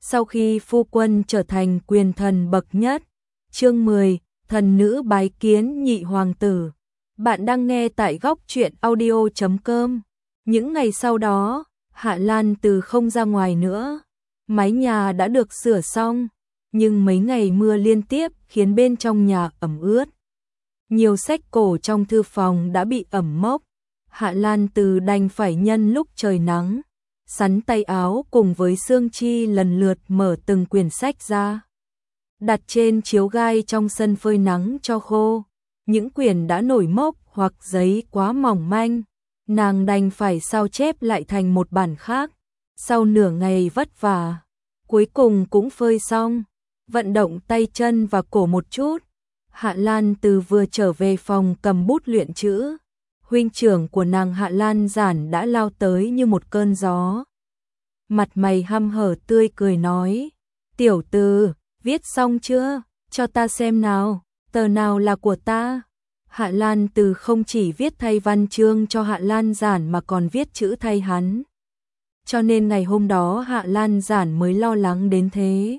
Sau khi phu quân trở thành quyền thần bậc nhất. Chương 10, thần nữ bái kiến nhị hoàng tử. Bạn đang nghe tại góc truyện audio.com. Những ngày sau đó, Hạ Lan Từ không ra ngoài nữa. Mái nhà đã được sửa xong, nhưng mấy ngày mưa liên tiếp khiến bên trong nhà ẩm ướt. Nhiều sách cổ trong thư phòng đã bị ẩm mốc. Hạ Lan Từ đành phải nhân lúc trời nắng, sắn tay áo cùng với Sương Chi lần lượt mở từng quyển sách ra, đặt trên chiếu gai trong sân phơi nắng cho khô. Những quyển đã nổi mốc hoặc giấy quá mỏng manh, nàng đành phải sao chép lại thành một bản khác. Sau nửa ngày vất vả, cuối cùng cũng phơi xong. Vận động tay chân và cổ một chút, Hạ Lan Từ vừa trở về phòng cầm bút luyện chữ. Huynh trưởng của nàng Hạ Lan Giản đã lao tới như một cơn gió. Mặt mày hăm hở tươi cười nói: "Tiểu Từ, viết xong chưa? Cho ta xem nào, tờ nào là của ta?" Hạ Lan Từ không chỉ viết thay văn chương cho Hạ Lan Giản mà còn viết chữ thay hắn. Cho nên ngày hôm đó Hạ Lan Giản mới lo lắng đến thế.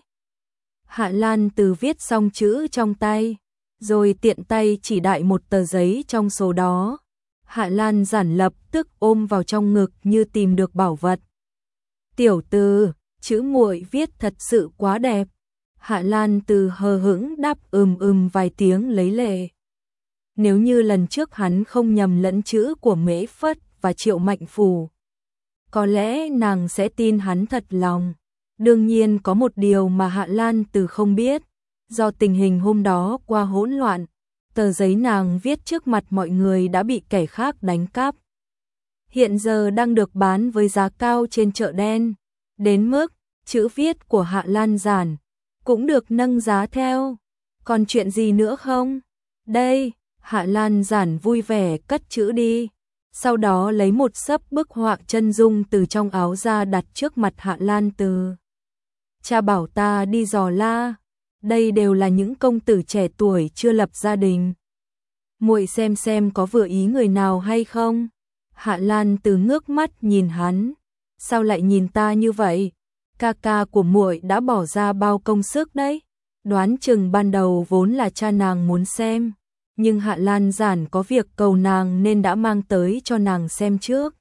Hạ Lan Từ viết xong chữ trong tay, rồi tiện tay chỉ đại một tờ giấy trong số đó. Hạ Lan Giản lập tức ôm vào trong ngực như tìm được bảo vật. "Tiểu Từ, chữ muội viết thật sự quá đẹp." Hạ Lan Từ hờ hững đáp vài tiếng lấy lệ. Nếu như lần trước hắn không nhầm lẫn chữ của Mễ Phất và Triệu Mạnh Phủ, có lẽ nàng sẽ tin hắn thật lòng. Đương nhiên có một điều mà Hạ Lan Từ không biết, do tình hình hôm đó qua hỗn loạn, tờ giấy nàng viết trước mặt mọi người đã bị kẻ khác đánh cắp. Hiện giờ đang được bán với giá cao trên chợ đen, đến mức chữ viết của Hạ Lan Giản cũng được nâng giá theo. "Còn chuyện gì nữa không?" "Đây." Hạ Lan Giản vui vẻ cất chữ đi, sau đó lấy một xấp bức họa chân dung từ trong áo ra đặt trước mặt Hạ Lan Từ. "Cha bảo ta đi dò la, đây đều là những công tử trẻ tuổi chưa lập gia đình. Muội xem có vừa ý người nào hay không?" Hạ Lan Từ ngước mắt nhìn hắn: "Sao lại nhìn ta như vậy? Ca ca của muội đã bỏ ra bao công sức đấy." Đoán chừng ban đầu vốn là cha nàng muốn xem, nhưng Hạ Lan Giản có việc cầu nàng nên đã mang tới cho nàng xem trước.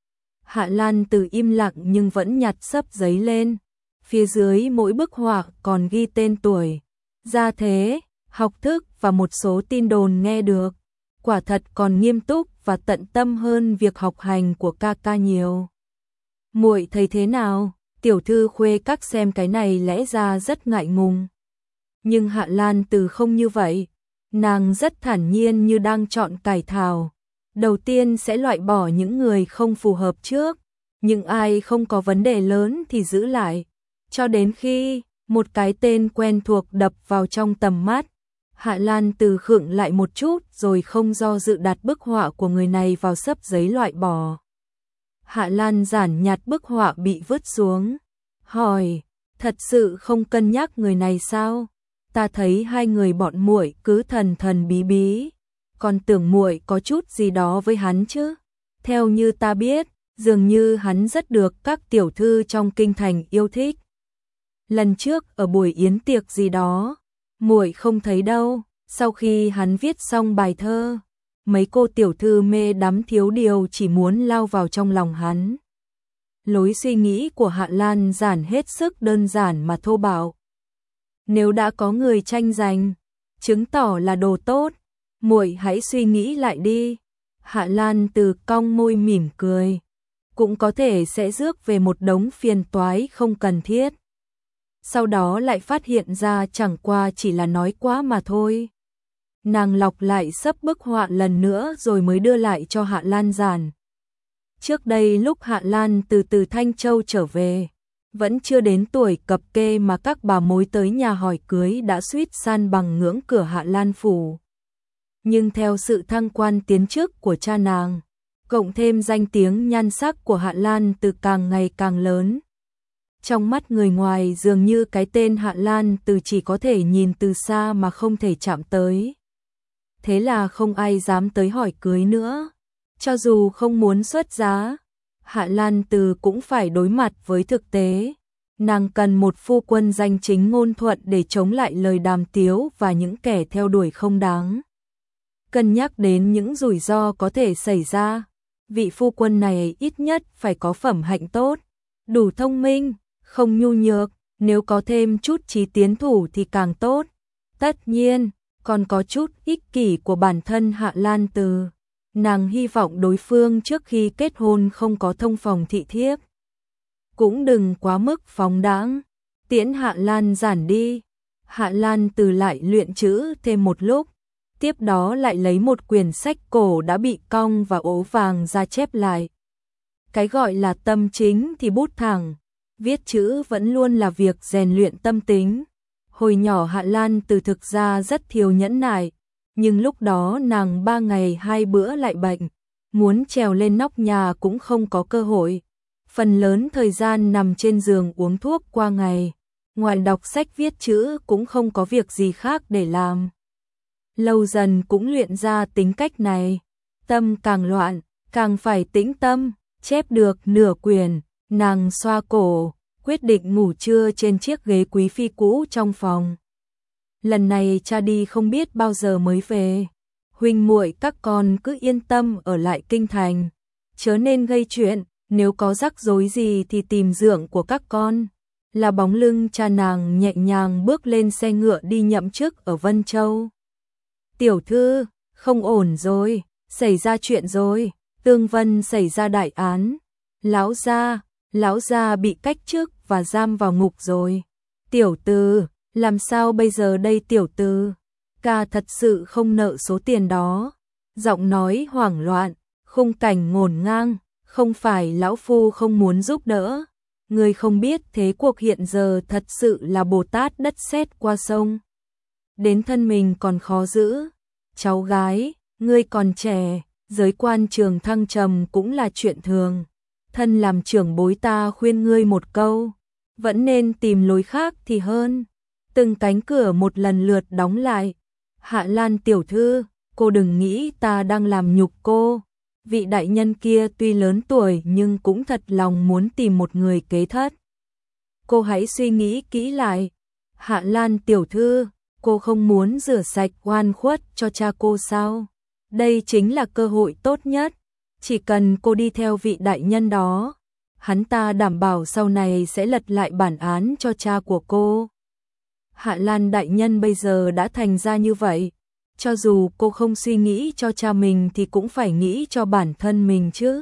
Hạ Lan Từ im lặng nhưng vẫn nhặt xấp giấy lên. Phía dưới mỗi bức họa còn ghi tên tuổi, gia thế, học thức và một số tin đồn nghe được. Quả thật còn nghiêm túc và tận tâm hơn việc học hành của ca ca nhiều. "Muội thấy thế nào?" Tiểu thư khuê các xem cái này lẽ ra rất ngại ngùng. Nhưng Hạ Lan Từ không như vậy. Nàng rất thản nhiên như đang chọn cải thảo. Đầu tiên sẽ loại bỏ những người không phù hợp trước, nhưng ai không có vấn đề lớn thì giữ lại. Cho đến khi một cái tên quen thuộc đập vào trong tầm mắt, Hạ Lan Từ khựng lại một chút rồi không do dự đặt bức họa của người này vào xấp giấy loại bỏ. Hạ Lan Giản nhặt bức họa bị vứt xuống, hỏi: "Thật sự không cân nhắc người này sao? Ta thấy hai người bọn muội cứ thần thần bí bí, còn tưởng muội có chút gì đó với hắn chứ. Theo như ta biết, dường như hắn rất được các tiểu thư trong kinh thành yêu thích. Lần trước ở buổi yến tiệc gì đó, muội không thấy đâu." Sau khi hắn viết xong bài thơ, mấy cô tiểu thư mê đắm thiếu điều chỉ muốn lao vào trong lòng hắn. Lối suy nghĩ của Hạ Lan Giản hết sức đơn giản mà thô bạo. Nếu đã có người tranh giành, chứng tỏ là đồ tốt, muội hãy suy nghĩ lại đi. Hạ Lan Từ cong môi mỉm cười, cũng có thể sẽ rước về một đống phiền toái không cần thiết. Sau đó lại phát hiện ra chẳng qua chỉ là nói quá mà thôi. Nàng lọc lại xấp bức họa lần nữa rồi mới đưa lại cho Hạ Lan Giản. Trước đây lúc Hạ Lan từ Thanh Châu trở về, vẫn chưa đến tuổi cập kê mà các bà mối tới nhà hỏi cưới đã suýt san bằng ngưỡng cửa Hạ Lan phủ. Nhưng theo sự thăng quan tiến chức của cha nàng, cộng thêm danh tiếng nhan sắc của Hạ Lan Từ càng ngày càng lớn, trong mắt người ngoài dường như cái tên Hạ Lan Từ chỉ có thể nhìn từ xa mà không thể chạm tới. Thế là không ai dám tới hỏi cưới nữa. Cho dù không muốn xuất giá, Hạ Lan Từ cũng phải đối mặt với thực tế. Nàng cần một phu quân danh chính ngôn thuận để chống lại lời đàm tiếu và những kẻ theo đuổi không đáng. Cân nhắc đến những rủi ro có thể xảy ra, vị phu quân này ít nhất phải có phẩm hạnh tốt, đủ thông minh, không nhu nhược, nếu có thêm chút trí tiến thủ thì càng tốt. Tất nhiên, còn có chút ích kỷ của bản thân Hạ Lan Từ. Nàng hy vọng đối phương trước khi kết hôn không có thông phòng thị thiếp. Cũng đừng quá mức phóng đãng. Tiễn Hạ Lan Giản đi. Hạ Lan Từ lại luyện chữ thêm một lúc, tiếp đó lại lấy một quyển sách cổ đã bị cong và ố vàng ra chép lại. Cái gọi là tâm chính thì bút thẳng, viết chữ vẫn luôn là việc rèn luyện tâm tính. Hồi nhỏ Hạ Lan Từ thực ra rất thiếu nhẫn nại, nhưng lúc đó nàng 3 ngày 2 bữa lại bệnh, muốn trèo lên nóc nhà cũng không có cơ hội. Phần lớn thời gian nằm trên giường uống thuốc qua ngày, ngoài đọc sách viết chữ cũng không có việc gì khác để làm. Lâu dần cũng luyện ra tính cách này, tâm càng loạn, càng phải tĩnh tâm, chép được nửa quyển, nàng xoa cổ, quyết định ngủ trưa trên chiếc ghế quý phi cũ trong phòng. Lần này cha đi không biết bao giờ mới về, huynh muội các con cứ yên tâm ở lại kinh thành, chớ nên gây chuyện, nếu có rắc rối gì thì tìm dượng của các con. Là bóng lưng cha nàng nhẹ nhàng bước lên xe ngựa đi nhậm chức ở Vân Châu. Tiểu thư, không ổn rồi, xảy ra chuyện rồi, Tương Vân xảy ra đại án, lão gia bị cách chức và giam vào ngục rồi. Tiểu Từ, làm sao bây giờ đây tiểu Từ? Ca thật sự không nợ số tiền đó. Giọng nói hoảng loạn, khung cảnh ngổn ngang, không phải lão phu không muốn giúp đỡ. Người không biết thế cuộc hiện giờ thật sự là Bồ Tát đất sét qua sông. Đến thân mình còn khó giữ. Cháu gái, ngươi còn trẻ, giới quan trường thăng trầm cũng là chuyện thường. Thân làm trưởng bối ta khuyên ngươi một câu, vẫn nên tìm lối khác thì hơn. Từng cánh cửa một lần lượt đóng lại. Hạ Lan tiểu thư, cô đừng nghĩ ta đang làm nhục cô. Vị đại nhân kia tuy lớn tuổi nhưng cũng thật lòng muốn tìm một người kế thất. Cô hãy suy nghĩ kỹ lại. Hạ Lan tiểu thư, cô không muốn rửa sạch oan khuất cho cha cô sao? Đây chính là cơ hội tốt nhất. Chỉ cần cô đi theo vị đại nhân đó, hắn ta đảm bảo sau này sẽ lật lại bản án cho cha của cô. Hạ Lan đại nhân bây giờ đã thành ra như vậy, cho dù cô không suy nghĩ cho cha mình thì cũng phải nghĩ cho bản thân mình chứ.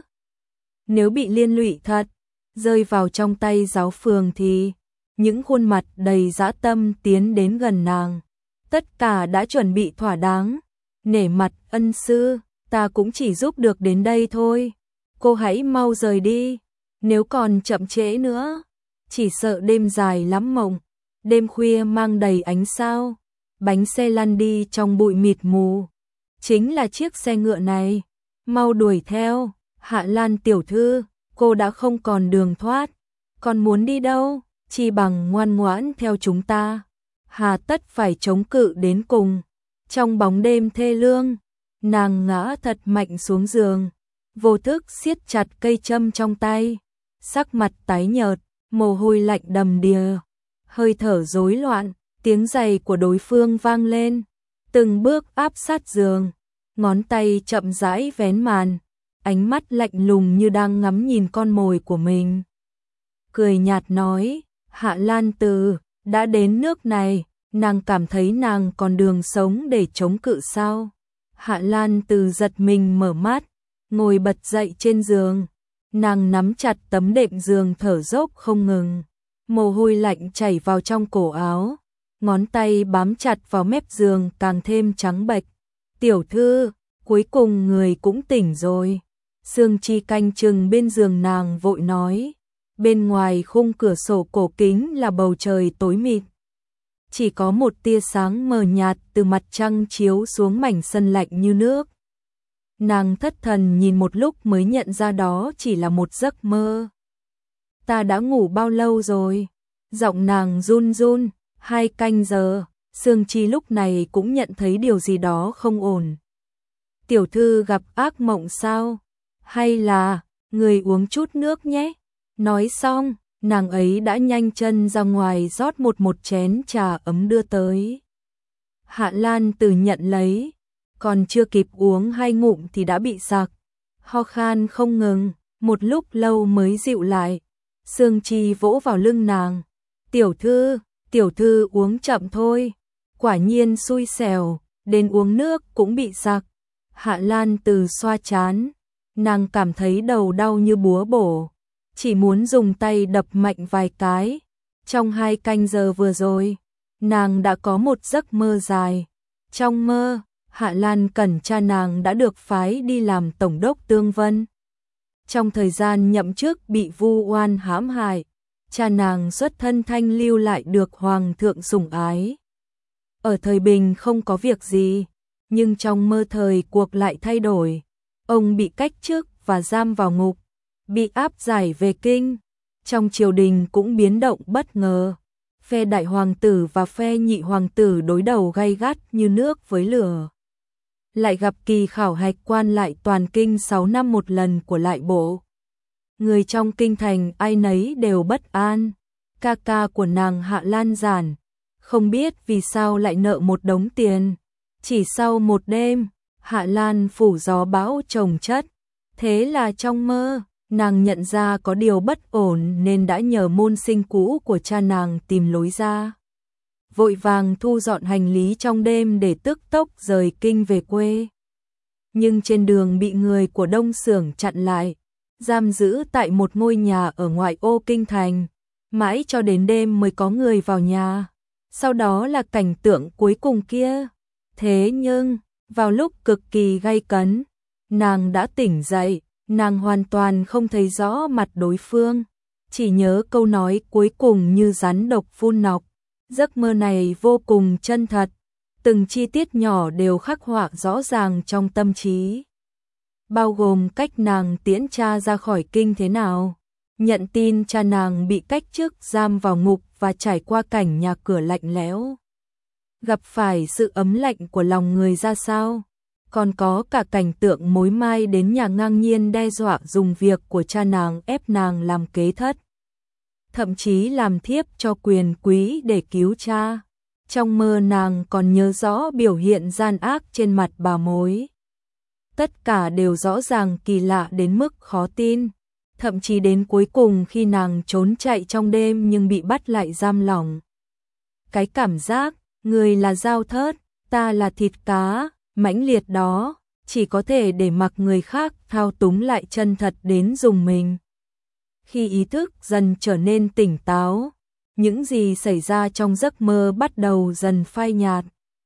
Nếu bị liên lụy thật, rơi vào trong tay giáo phường thì những khuôn mặt đầy dã tâm tiến đến gần nàng. Tất cả đã chuẩn bị thỏa đáng. Nể mặt ân sư, ta cũng chỉ giúp được đến đây thôi. Cô hãy mau rời đi. Nếu còn chậm trễ nữa, chỉ sợ đêm dài lắm mộng. Đêm khuya mang đầy ánh sao. Bánh xe lăn đi trong bụi mịt mù. Chính là chiếc xe ngựa này. Mau đuổi theo. Hạ Lan tiểu thư, cô đã không còn đường thoát. Còn muốn đi đâu? Chỉ bằng ngoan ngoãn theo chúng ta. Hà tất phải chống cự đến cùng. Trong bóng đêm thê lương, nàng ngã thật mạnh xuống giường, vô thức siết chặt cây châm trong tay, sắc mặt tái nhợt, mồ hôi lạnh đầm đìa, hơi thở rối loạn, tiếng giày của đối phương vang lên, từng bước áp sát giường, ngón tay chậm rãi vén màn, ánh mắt lạnh lùng như đang ngắm nhìn con mồi của mình. Cười nhạt nói, Hạ Lan Từ, đã đến nước này, nàng cảm thấy nàng còn đường sống để chống cự sao? Hạ Lan Từ giật mình mở mắt, ngồi bật dậy trên giường, nàng nắm chặt tấm đệm giường thở dốc không ngừng, mồ hôi lạnh chảy vào trong cổ áo, ngón tay bám chặt vào mép giường càng thêm trắng bệch. Tiểu thư, cuối cùng người cũng tỉnh rồi. Sương Chi canh chừng bên giường nàng vội nói, bên ngoài khung cửa sổ cổ kính là bầu trời tối mịt. Chỉ có một tia sáng mờ nhạt từ mặt trăng chiếu xuống mảnh sân lạnh như nước. Nàng thất thần nhìn một lúc mới nhận ra đó chỉ là một giấc mơ. Ta đã ngủ bao lâu rồi? Giọng nàng run run, 2 canh giờ. Sương Chi lúc này cũng nhận thấy điều gì đó không ổn. Tiểu thư gặp ác mộng sao? Hay là, người uống chút nước nhé? Nói xong, nàng ấy đã nhanh chân ra ngoài rót một chén trà ấm đưa tới. Hạ Lan Từ nhận lấy, còn chưa kịp uống 2 ngụm thì đã bị sặc, ho khan không ngừng, một lúc lâu mới dịu lại. Sương Chi vỗ vào lưng nàng, tiểu thư uống chậm thôi, quả nhiên xui xẻo, đến uống nước cũng bị sặc. Hạ Lan Từ xoa trán, nàng cảm thấy đầu đau như búa bổ, chỉ muốn dùng tay đập mạnh vài cái. Trong 2 canh giờ vừa rồi, nàng đã có một giấc mơ dài. Trong mơ, Hạ Lan Cẩn cha nàng đã được phái đi làm tổng đốc Tương Vân. Trong thời gian nhậm chức bị vu oan hãm hại, cha nàng xuất thân thanh lưu lại được hoàng thượng sủng ái. Ở thời bình không có việc gì, nhưng trong mơ thời cuộc lại thay đổi. Ông bị cách chức và giam vào ngục, bị áp giải về kinh. Trong triều đình cũng biến động bất ngờ. Phe đại hoàng tử và phe nhị hoàng tử đối đầu gay gắt như nước với lửa. Lại gặp kỳ khảo hạch quan lại toàn kinh 6 năm một lần của lại bộ. Người trong kinh thành ai nấy đều bất an. Ca ca của nàng Hạ Lan Giản, không biết vì sao lại nợ một đống tiền. Chỉ sau một đêm, Hạ Lan phủ gió bão chồng chất. Thế là trong mơ, nàng nhận ra có điều bất ổn nên đã nhờ môn sinh cũ của cha nàng tìm lối ra. Vội vàng thu dọn hành lý trong đêm để tức tốc rời kinh về quê. Nhưng trên đường bị người của Đông Xưởng chặn lại, giam giữ tại một ngôi nhà ở ngoại ô kinh thành. Mãi cho đến đêm mới có người vào nhà. Sau đó là cảnh tượng cuối cùng kia. Thế nhưng, vào lúc cực kỳ gay cấn, nàng đã tỉnh dậy, nàng hoàn toàn không thấy rõ mặt đối phương, chỉ nhớ câu nói cuối cùng như rắn độc phun nọc. Giấc mơ này vô cùng chân thật, từng chi tiết nhỏ đều khắc họa rõ ràng trong tâm trí. Bao gồm cách nàng tiễn cha ra khỏi kinh thế nào, nhận tin cha nàng bị cách chức giam vào ngục và trải qua cảnh nhà cửa lạnh lẽo. Gặp phải sự ấm lạnh của lòng người ra sao, còn có cả cảnh tượng mối mai đến nhà ngang nhiên đe dọa dùng việc của cha nàng ép nàng làm kế thất. Thậm chí làm thiếp cho quyền quý để cứu cha. Trong mơ nàng còn nhớ rõ biểu hiện gian ác trên mặt bà mối. Tất cả đều rõ ràng kỳ lạ đến mức khó tin. Thậm chí đến cuối cùng khi nàng trốn chạy trong đêm nhưng bị bắt lại giam lỏng. Cái cảm giác, người là dao thớt, ta là thịt cá, mãnh liệt đó, chỉ có thể để mặc người khác thao túng lại chân thật đến dùng mình. Khi ý thức dần trở nên tỉnh táo, những gì xảy ra trong giấc mơ bắt đầu dần phai nhạt.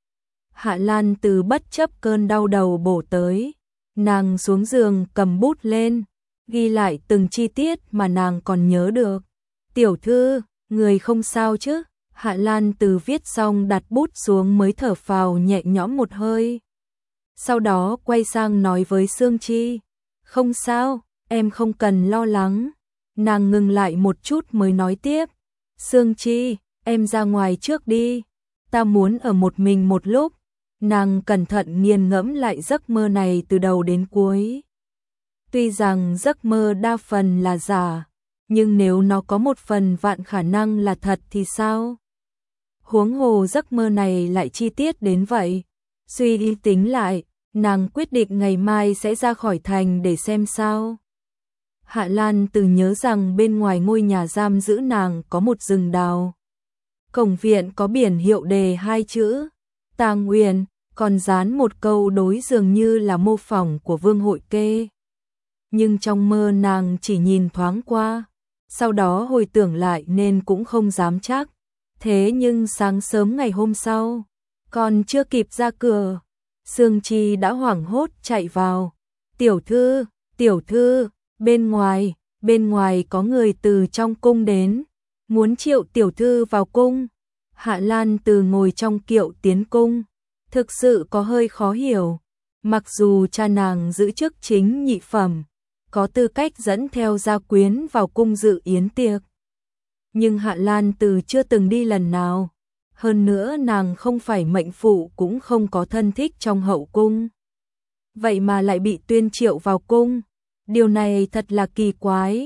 Hạ Lan Từ bất chấp cơn đau đầu bổ tới, nàng xuống giường cầm bút lên, ghi lại từng chi tiết mà nàng còn nhớ được. Tiểu thư, người không sao chứ? Hạ Lan Từ viết xong đặt bút xuống mới thở phào nhẹ nhõm một hơi. Sau đó quay sang nói với Sương Chi, không sao, em không cần lo lắng. Nàng ngừng lại một chút mới nói tiếp, Sương Chi, em ra ngoài trước đi, ta muốn ở một mình một lúc. Nàng cẩn thận nghiền ngẫm lại giấc mơ này từ đầu đến cuối. Tuy rằng giấc mơ đa phần là giả, nhưng nếu nó có một phần vạn khả năng là thật thì sao? Huống hồ giấc mơ này lại chi tiết đến vậy. Suy đi tính lại, nàng quyết định ngày mai sẽ ra khỏi thành để xem sao. Hạ Lan Từ nhớ rằng bên ngoài ngôi nhà giam giữ nàng có một rừng đào. Cổng viện có biển hiệu đề 2 chữ Tang Uyển, còn dán một câu đối dường như là mô phỏng của Vương Hội Kê. Nhưng trong mơ nàng chỉ nhìn thoáng qua, sau đó hồi tưởng lại nên cũng không dám chắc. Thế nhưng sáng sớm ngày hôm sau, còn chưa kịp ra cửa, Sương Chi đã hoảng hốt chạy vào. Tiểu thư, bên ngoài có người từ trong cung đến, muốn triệu tiểu thư vào cung. Hạ Lan Từ ngồi trong kiệu tiến cung, thực sự có hơi khó hiểu. Mặc dù cha nàng giữ chức chính nhị phẩm, có tư cách dẫn theo gia quyến vào cung dự yến tiệc, nhưng Hạ Lan Từ chưa từng đi lần nào. Hơn nữa nàng không phải mệnh phụ cũng không có thân thích trong hậu cung. Vậy mà lại bị tuyên triệu vào cung. Điều này thật là kỳ quái.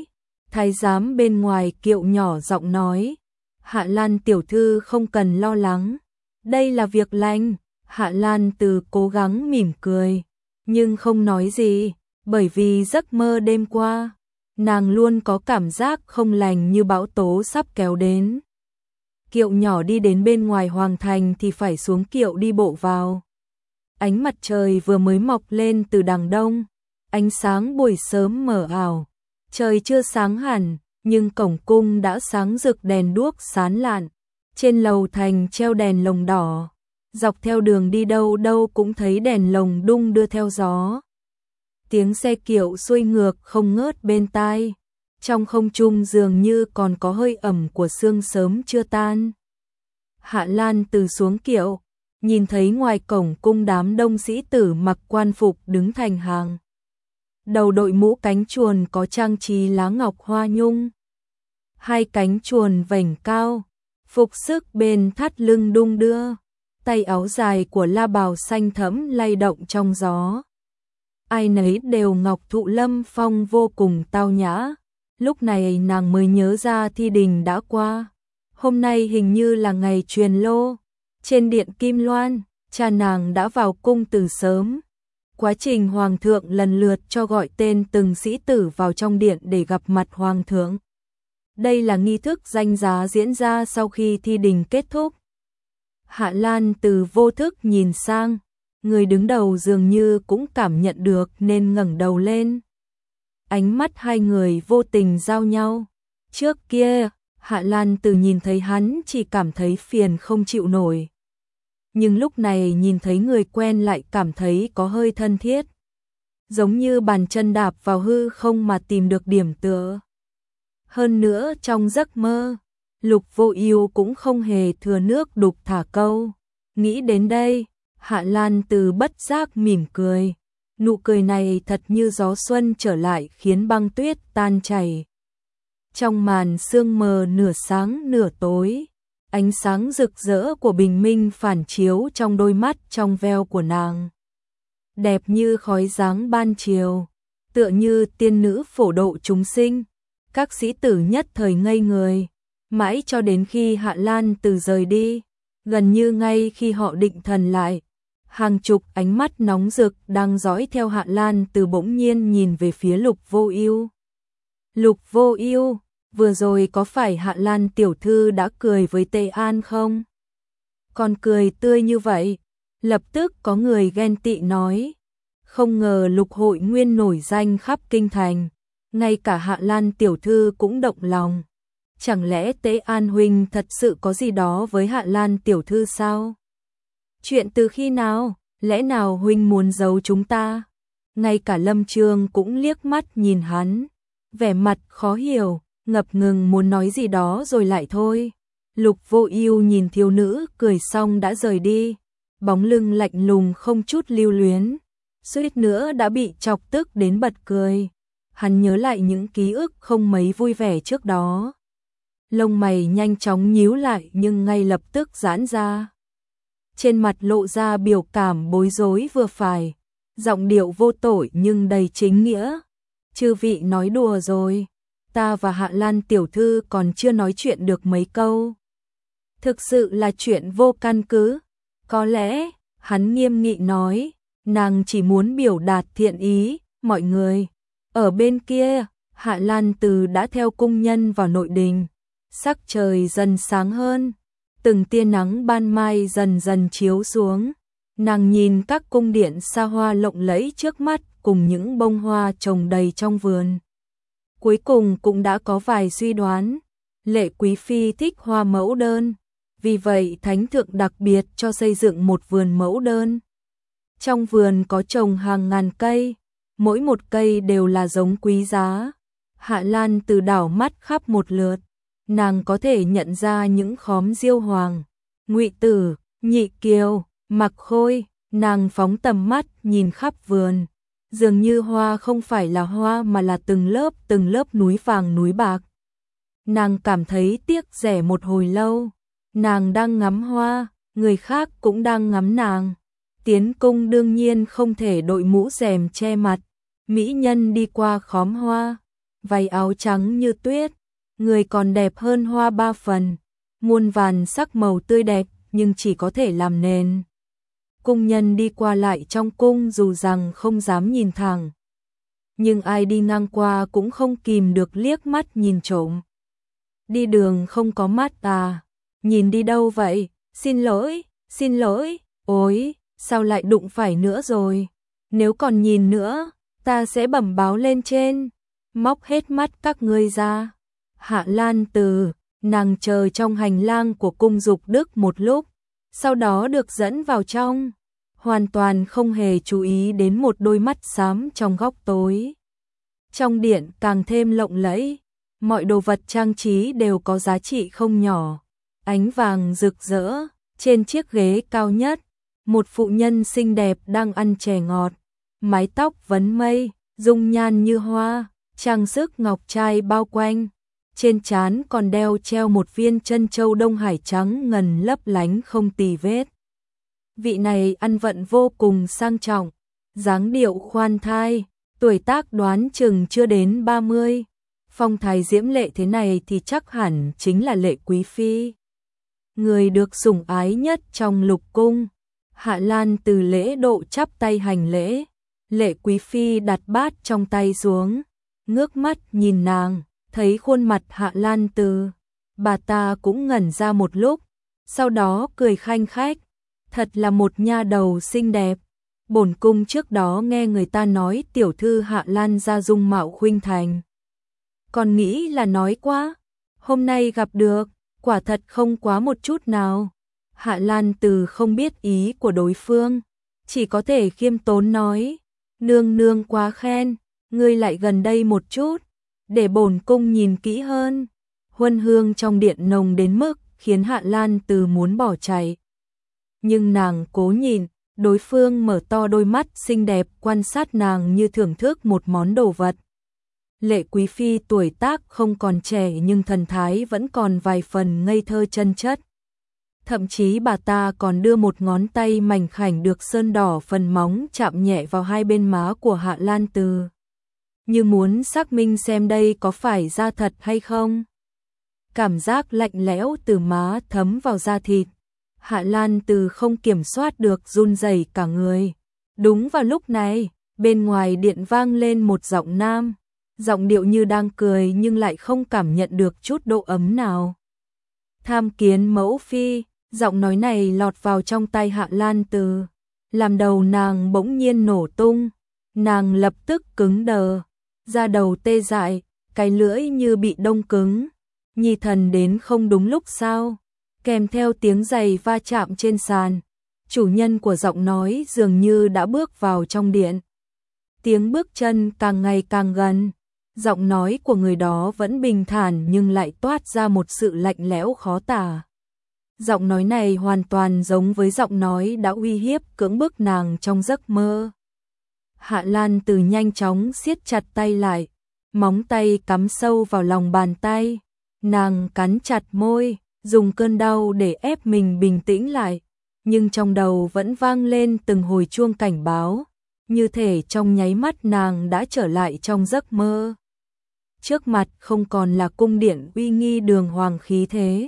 Thái giám bên ngoài Kiệu nhỏ giọng nói, Hạ Lan tiểu thư không cần lo lắng, đây là việc lành. Hạ Lan Từ cố gắng mỉm cười, nhưng không nói gì, bởi vì giấc mơ đêm qua, nàng luôn có cảm giác không lành như bão tố sắp kéo đến. Kiệu nhỏ đi đến bên ngoài hoàng thành thì phải xuống kiệu đi bộ vào. Ánh mặt trời vừa mới mọc lên từ đằng đông, ánh sáng buổi sớm mờ ảo, trời chưa sáng hẳn, nhưng cổng cung đã sáng rực đèn đuốc sáng lạn, trên lầu thành treo đèn lồng đỏ, dọc theo đường đi đâu đâu cũng thấy đèn lồng đung đưa theo gió. Tiếng xe kiệu xuôi ngược không ngớt bên tai, trong không trung dường như còn có hơi ẩm của sương sớm chưa tan. Hạ Lan Từ xuống kiệu, nhìn thấy ngoài cổng cung đám đông sĩ tử mặc quan phục đứng thành hàng. Đầu đội mũ cánh chuồn có trang trí lá ngọc hoa nhung. Hai cánh chuồn vành cao, phục sức bên thắt lưng đung đưa, tay áo dài của la bào xanh thẫm lay động trong gió. Ai nấy đều ngọc thụ lâm phong vô cùng tao nhã. Lúc này nàng mới nhớ ra thi đình đã qua. Hôm nay hình như là ngày truyền lô. Trên điện Kim Loan, cha nàng đã vào cung từ sớm. Quá trình hoàng thượng lần lượt cho gọi tên từng sĩ tử vào trong điện để gặp mặt hoàng thượng. Đây là nghi thức danh giá diễn ra sau khi thi đình kết thúc. Hạ Lan Từ vô thức nhìn sang, người đứng đầu dường như cũng cảm nhận được nên ngẩng đầu lên. Ánh mắt hai người vô tình giao nhau. Trước kia, Hạ Lan Từ nhìn thấy hắn chỉ cảm thấy phiền không chịu nổi. Nhưng lúc này nhìn thấy người quen lại cảm thấy có hơi thân thiết. Giống như bàn chân đạp vào hư không mà tìm được điểm tựa. Hơn nữa trong giấc mơ, Lục Vô Ưu cũng không hề thừa nước đục thả câu. Nghĩ đến đây, Hạ Lan Từ bất giác mỉm cười. Nụ cười này thật như gió xuân trở lại khiến băng tuyết tan chảy. Trong màn sương mờ nửa sáng nửa tối, ánh sáng rực rỡ của bình minh phản chiếu trong đôi mắt trong veo của nàng. Đẹp như khói dáng ban chiều, tựa như tiên nữ phổ độ chúng sinh. Các sĩ tử nhất thời ngây người, mãi cho đến khi Hạ Lan Từ rời đi, gần như ngay khi họ định thần lại, hàng chục ánh mắt nóng rực đang dõi theo Hạ Lan Từ bỗng nhiên nhìn về phía Lục Vô Ưu. Lục Vô Ưu, vừa rồi có phải Hạ Lan tiểu thư đã cười với Tề An không? Còn cười tươi như vậy, lập tức có người ghen tị nói, không ngờ Lục Hội Nguyên nổi danh khắp kinh thành, ngay cả Hạ Lan tiểu thư cũng động lòng. Chẳng lẽ Tế An huynh thật sự có gì đó với Hạ Lan tiểu thư sao? Chuyện từ khi nào, lẽ nào huynh muốn giấu chúng ta? Ngay cả Lâm Trương cũng liếc mắt nhìn hắn, vẻ mặt khó hiểu, ngập ngừng muốn nói gì đó rồi lại thôi. Lục Vô Ưu nhìn thiếu nữ cười xong đã rời đi, bóng lưng lạnh lùng không chút lưu luyến, suýt nữa đã bị chọc tức đến bật cười. Hắn nhớ lại những ký ức không mấy vui vẻ trước đó. Lông mày nhanh chóng nhíu lại nhưng ngay lập tức giãn ra. Trên mặt lộ ra biểu cảm bối rối vừa phải, giọng điệu vô tội nhưng đầy chính nghĩa. Chư vị nói đùa rồi, ta và Hạ Lan tiểu thư còn chưa nói chuyện được mấy câu. Thực sự là chuyện vô căn cứ. Có lẽ, hắn nghiêm nghị nói, nàng chỉ muốn biểu đạt thiện ý, mọi người. Ở bên kia, Hạ Lan Từ đã theo cung nhân vào nội đình. Sắc trời dần sáng hơn, từng tia nắng ban mai dần dần chiếu xuống. Nàng nhìn các cung điện xa hoa lộng lẫy trước mắt cùng những bông hoa trồng đầy trong vườn. Cuối cùng cũng đã có vài suy đoán. Lệ quý phi thích hoa mẫu đơn, vì vậy thánh thượng đặc biệt cho xây dựng một vườn mẫu đơn. Trong vườn có trồng hàng ngàn cây, mỗi một cây đều là giống quý giá. Hạ Lan Từ đảo mắt khắp một lượt, nàng có thể nhận ra những khóm diêu hoàng, ngụy tử, nhị kiều, mặc khôi. Nàng phóng tầm mắt nhìn khắp vườn, dường như hoa không phải là hoa mà là từng lớp núi vàng núi bạc. Nàng cảm thấy tiếc rẻ một hồi lâu. Nàng đang ngắm hoa, người khác cũng đang ngắm nàng. Tiến cung đương nhiên không thể đội mũ rèm che mặt. Mỹ nhân đi qua khóm hoa, váy áo trắng như tuyết, người còn đẹp hơn hoa 3 phần, muôn vàn sắc màu tươi đẹp nhưng chỉ có thể làm nền. Cung nhân đi qua lại trong cung dù rằng không dám nhìn thẳng, nhưng ai đi ngang qua cũng không kìm được liếc mắt nhìn trộm. Đi đường không có mắt à? Nhìn đi đâu vậy? Xin lỗi, ôi, sao lại đụng phải nữa rồi? Nếu còn nhìn nữa, ta sẽ bẩm báo lên trên, móc hết mắt các ngươi ra. Hạ Lan Từ, nàng chờ trong hành lang của cung Dục Đức một lúc, sau đó được dẫn vào trong, hoàn toàn không hề chú ý đến một đôi mắt xám trong góc tối. Trong điện càng thêm lộng lẫy, mọi đồ vật trang trí đều có giá trị không nhỏ, ánh vàng rực rỡ, trên chiếc ghế cao nhất, một phụ nhân xinh đẹp đang ăn chè ngọt, mái tóc vấn mây, dung nhan như hoa, trang sức ngọc trai bao quanh, trên trán còn đeo treo một viên trân châu Đông Hải trắng ngần lấp lánh không tì vết. Vị này ăn vận vô cùng sang trọng, dáng điệu khoan thai, tuổi tác đoán chừng chưa đến 30, phong thái diễm lệ thế này thì chắc hẳn chính là Lệ Quý Phi, người được sủng ái nhất trong lục cung. Hạ Lan Từ lễ độ chắp tay hành lễ, Lệ Quý Phi đặt bát trong tay xuống, ngước mắt nhìn nàng, thấy khuôn mặt Hạ Lan Từ, bà ta cũng ngẩn ra một lúc, sau đó cười khanh khách, thật là một nha đầu xinh đẹp. Bổn cung trước đó nghe người ta nói tiểu thư Hạ Lan gia dung mạo khuynh thành, còn nghĩ là nói quá, hôm nay gặp được, quả thật không quá một chút nào. Hạ Lan Từ không biết ý của đối phương, chỉ có thể khiêm tốn nói, nương nương quá khen, ngươi lại gần đây một chút, để bổn cung nhìn kỹ hơn. Huân hương trong điện nồng đến mức khiến Hạ Lan Từ muốn bỏ chạy. Nhưng nàng cố nhìn, đối phương mở to đôi mắt xinh đẹp quan sát nàng như thưởng thức một món đồ vật. Lệ Quý Phi tuổi tác không còn trẻ nhưng thần thái vẫn còn vài phần ngây thơ chân chất. Thậm chí bà ta còn đưa một ngón tay mảnh khảnh được sơn đỏ phần móng chạm nhẹ vào hai bên má của Hạ Lan Từ, như muốn xác minh xem đây có phải da thật hay không. Cảm giác lạnh lẽo từ má thấm vào da thịt, Hạ Lan Từ không kiểm soát được run rẩy cả người. Đúng vào lúc này, bên ngoài điện vang lên một giọng nam, giọng điệu như đang cười nhưng lại không cảm nhận được chút độ ấm nào. Tham kiến mẫu phi. Giọng nói này lọt vào trong tay Hạ Lan Từ, làm đầu nàng bỗng nhiên nổ tung, nàng lập tức cứng đờ, da đầu tê dại, cái lưỡi như bị đông cứng. Nhi thần đến không đúng lúc sao? Kèm theo tiếng giày va chạm trên sàn, chủ nhân của giọng nói dường như đã bước vào trong điện. Tiếng bước chân càng ngày càng gần, giọng nói của người đó vẫn bình thản nhưng lại toát ra một sự lạnh lẽo khó tả. Giọng nói này hoàn toàn giống với giọng nói đã uy hiếp cưỡng bức nàng trong giấc mơ. Hạ Lan Từ nhanh chóng siết chặt tay lại, móng tay cắm sâu vào lòng bàn tay, nàng cắn chặt môi, dùng cơn đau để ép mình bình tĩnh lại, nhưng trong đầu vẫn vang lên từng hồi chuông cảnh báo, như thể trong nháy mắt nàng đã trở lại trong giấc mơ. Trước mặt không còn là cung điện uy nghi đường hoàng khí thế,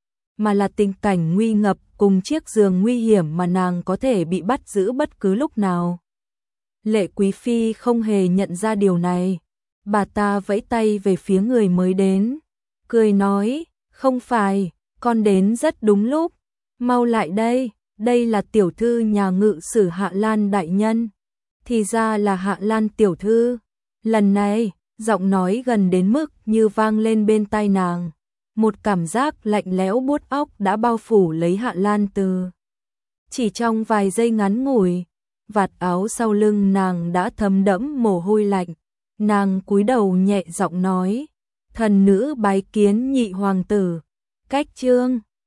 mà là tình cảnh nguy ngập cùng chiếc giường nguy hiểm mà nàng có thể bị bắt giữ bất cứ lúc nào. Lệ Quý Phi không hề nhận ra điều này, bà ta vẫy tay về phía người mới đến, cười nói, không phải, con đến rất đúng lúc, mau lại đây, đây là tiểu thư nhà ngự sử Hạ Lan đại nhân. Thì ra là Hạ Lan tiểu thư. Lần này, giọng nói gần đến mức như vang lên bên tai nàng. Một cảm giác lạnh lẽo buốt óc đã bao phủ lấy Hạ Lan Từ. Chỉ trong vài giây ngắn ngủi, vạt áo sau lưng nàng đã thấm đẫm mồ hôi lạnh. Nàng cúi đầu nhẹ giọng nói, thần nữ bái kiến nhị hoàng tử. Cách chương